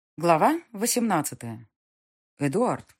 Глава 18. Эдуард.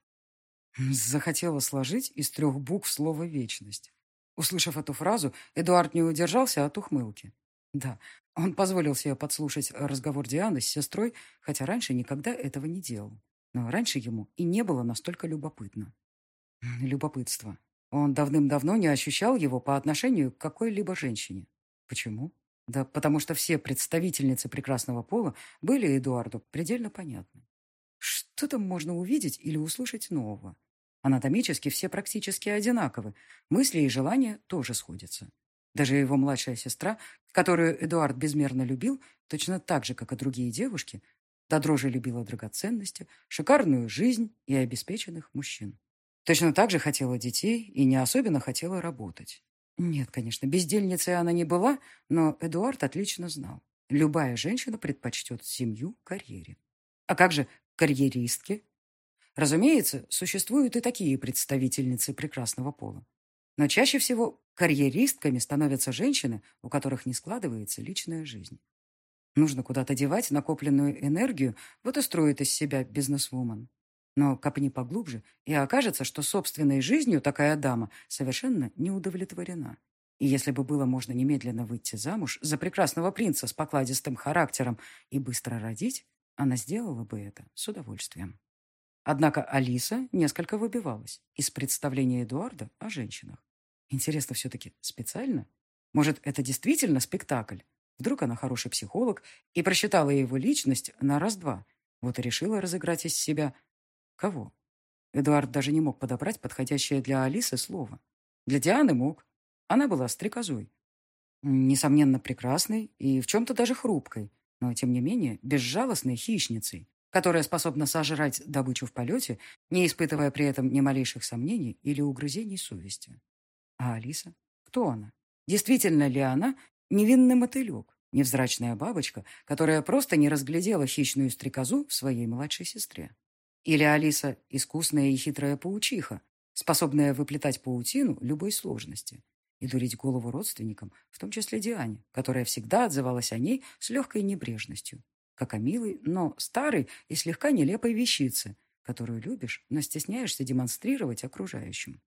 Захотела сложить из 3 букв слово «вечность». Услышав эту фразу, Эдуард не удержался от ухмылки. Да, он позволил себе подслушать разговор Дианы с сестрой, хотя раньше никогда этого не делал. Но раньше ему и не было настолько любопытно. Любопытство. Он давным-давно не ощущал его по отношению к какой-либо женщине. Почему? Да потому что все представительницы прекрасного пола были Эдуарду предельно понятны. Что там можно увидеть или услышать нового? Анатомически все практически одинаковы, мысли и желания тоже сходятся. Даже его младшая сестра, которую Эдуард безмерно любил, точно так же, как и другие девушки, до дрожи любила драгоценности, шикарную жизнь и обеспеченных мужчин. Точно так же хотела детей и не особенно хотела работать. Нет, конечно, бездельницей она не была, но Эдуард отлично знал. Любая женщина предпочтет семью карьере. А как же карьеристки? Разумеется, существуют и такие представительницы прекрасного пола. Но чаще всего карьеристками становятся женщины, у которых не складывается личная жизнь. Нужно куда-то девать накопленную энергию, вот и строит из себя бизнесвумен. Но копни поглубже, и окажется, что собственной жизнью такая дама совершенно не удовлетворена. И если бы было можно немедленно выйти замуж за прекрасного принца с покладистым характером и быстро родить, она сделала бы это с удовольствием. Однако Алиса несколько выбивалась из представления Эдуарда о женщинах. Интересно все-таки специально? Может, это действительно спектакль? Вдруг она хороший психолог и просчитала его личность на раз-два. Вот и решила разыграть из себя кого? Эдуард даже не мог подобрать подходящее для Алисы слово. Для Дианы мог. Она была стрекозой. Несомненно, прекрасной и в чем-то даже хрупкой, но, тем не менее, безжалостной хищницей, которая способна сожрать добычу в полете, не испытывая при этом ни малейших сомнений или угрызений совести. А Алиса? Кто она? Действительно ли она невинный мотылек, невзрачная бабочка, которая просто не разглядела хищную стрекозу в своей младшей сестре? Или Алиса искусная и хитрая паучиха, способная выплетать паутину любой сложности и дурить голову родственникам, в том числе Диане, которая всегда отзывалась о ней с легкой небрежностью, как о милой, но старой и слегка нелепой вещице, которую любишь, но стесняешься демонстрировать окружающим.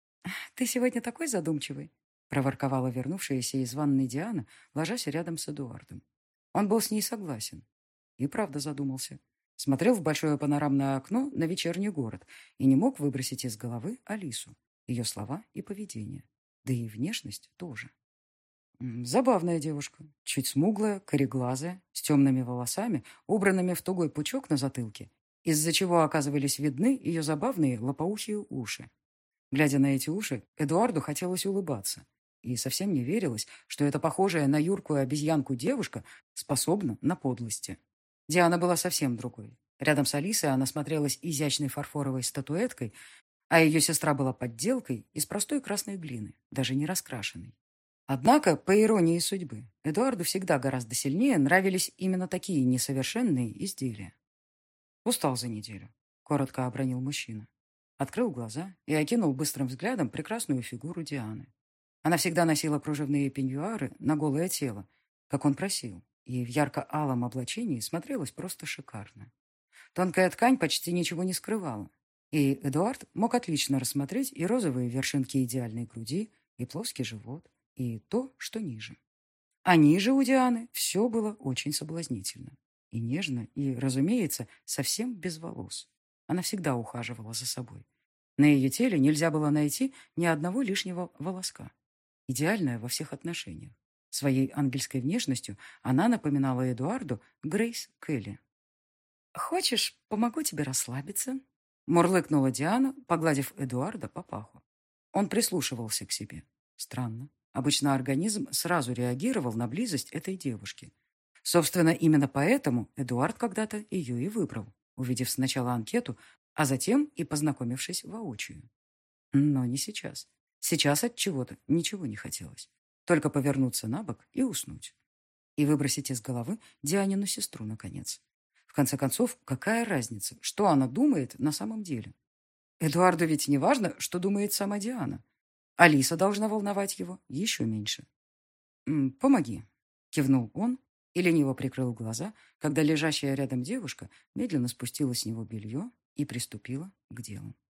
«Ты сегодня такой задумчивый», — проворковала вернувшаяся из ванной Диана, ложась рядом с Эдуардом. Он был с ней согласен. И правда задумался. Смотрел в большое панорамное окно на вечерний город и не мог выбросить из головы Алису, ее слова и поведение. Да и внешность тоже. Забавная девушка. Чуть смуглая, кореглазая, с темными волосами, убранными в тугой пучок на затылке, из-за чего оказывались видны ее забавные лопоухие уши. Глядя на эти уши, Эдуарду хотелось улыбаться. И совсем не верилось, что эта похожая на юркую обезьянку девушка способна на подлости. Диана была совсем другой. Рядом с Алисой она смотрелась изящной фарфоровой статуэткой, а ее сестра была подделкой из простой красной глины, даже не раскрашенной. Однако, по иронии судьбы, Эдуарду всегда гораздо сильнее нравились именно такие несовершенные изделия. Устал за неделю, коротко обронил мужчина. Открыл глаза и окинул быстрым взглядом прекрасную фигуру Дианы. Она всегда носила кружевные пеньюары на голое тело, как он просил, и в ярко-алом облачении смотрелась просто шикарно. Тонкая ткань почти ничего не скрывала, и Эдуард мог отлично рассмотреть и розовые вершинки идеальной груди, и плоский живот, и то, что ниже. А ниже у Дианы все было очень соблазнительно. И нежно, и, разумеется, совсем без волос. Она всегда ухаживала за собой. На ее теле нельзя было найти ни одного лишнего волоска. Идеальная во всех отношениях. Своей ангельской внешностью она напоминала Эдуарду Грейс Келли. «Хочешь, помогу тебе расслабиться?» Мурлыкнула Диана, погладив Эдуарда по паху. Он прислушивался к себе. Странно. Обычно организм сразу реагировал на близость этой девушки. Собственно, именно поэтому Эдуард когда-то ее и выбрал, увидев сначала анкету, а затем и познакомившись воочию. Но не сейчас. Сейчас от чего-то ничего не хотелось. Только повернуться на бок и уснуть. И выбросить из головы Дианину сестру, наконец. В конце концов, какая разница, что она думает на самом деле? Эдуарду ведь не важно, что думает сама Диана. Алиса должна волновать его еще меньше. «Помоги», — кивнул он и лениво прикрыл глаза, когда лежащая рядом девушка медленно спустила с него белье и приступила к делу.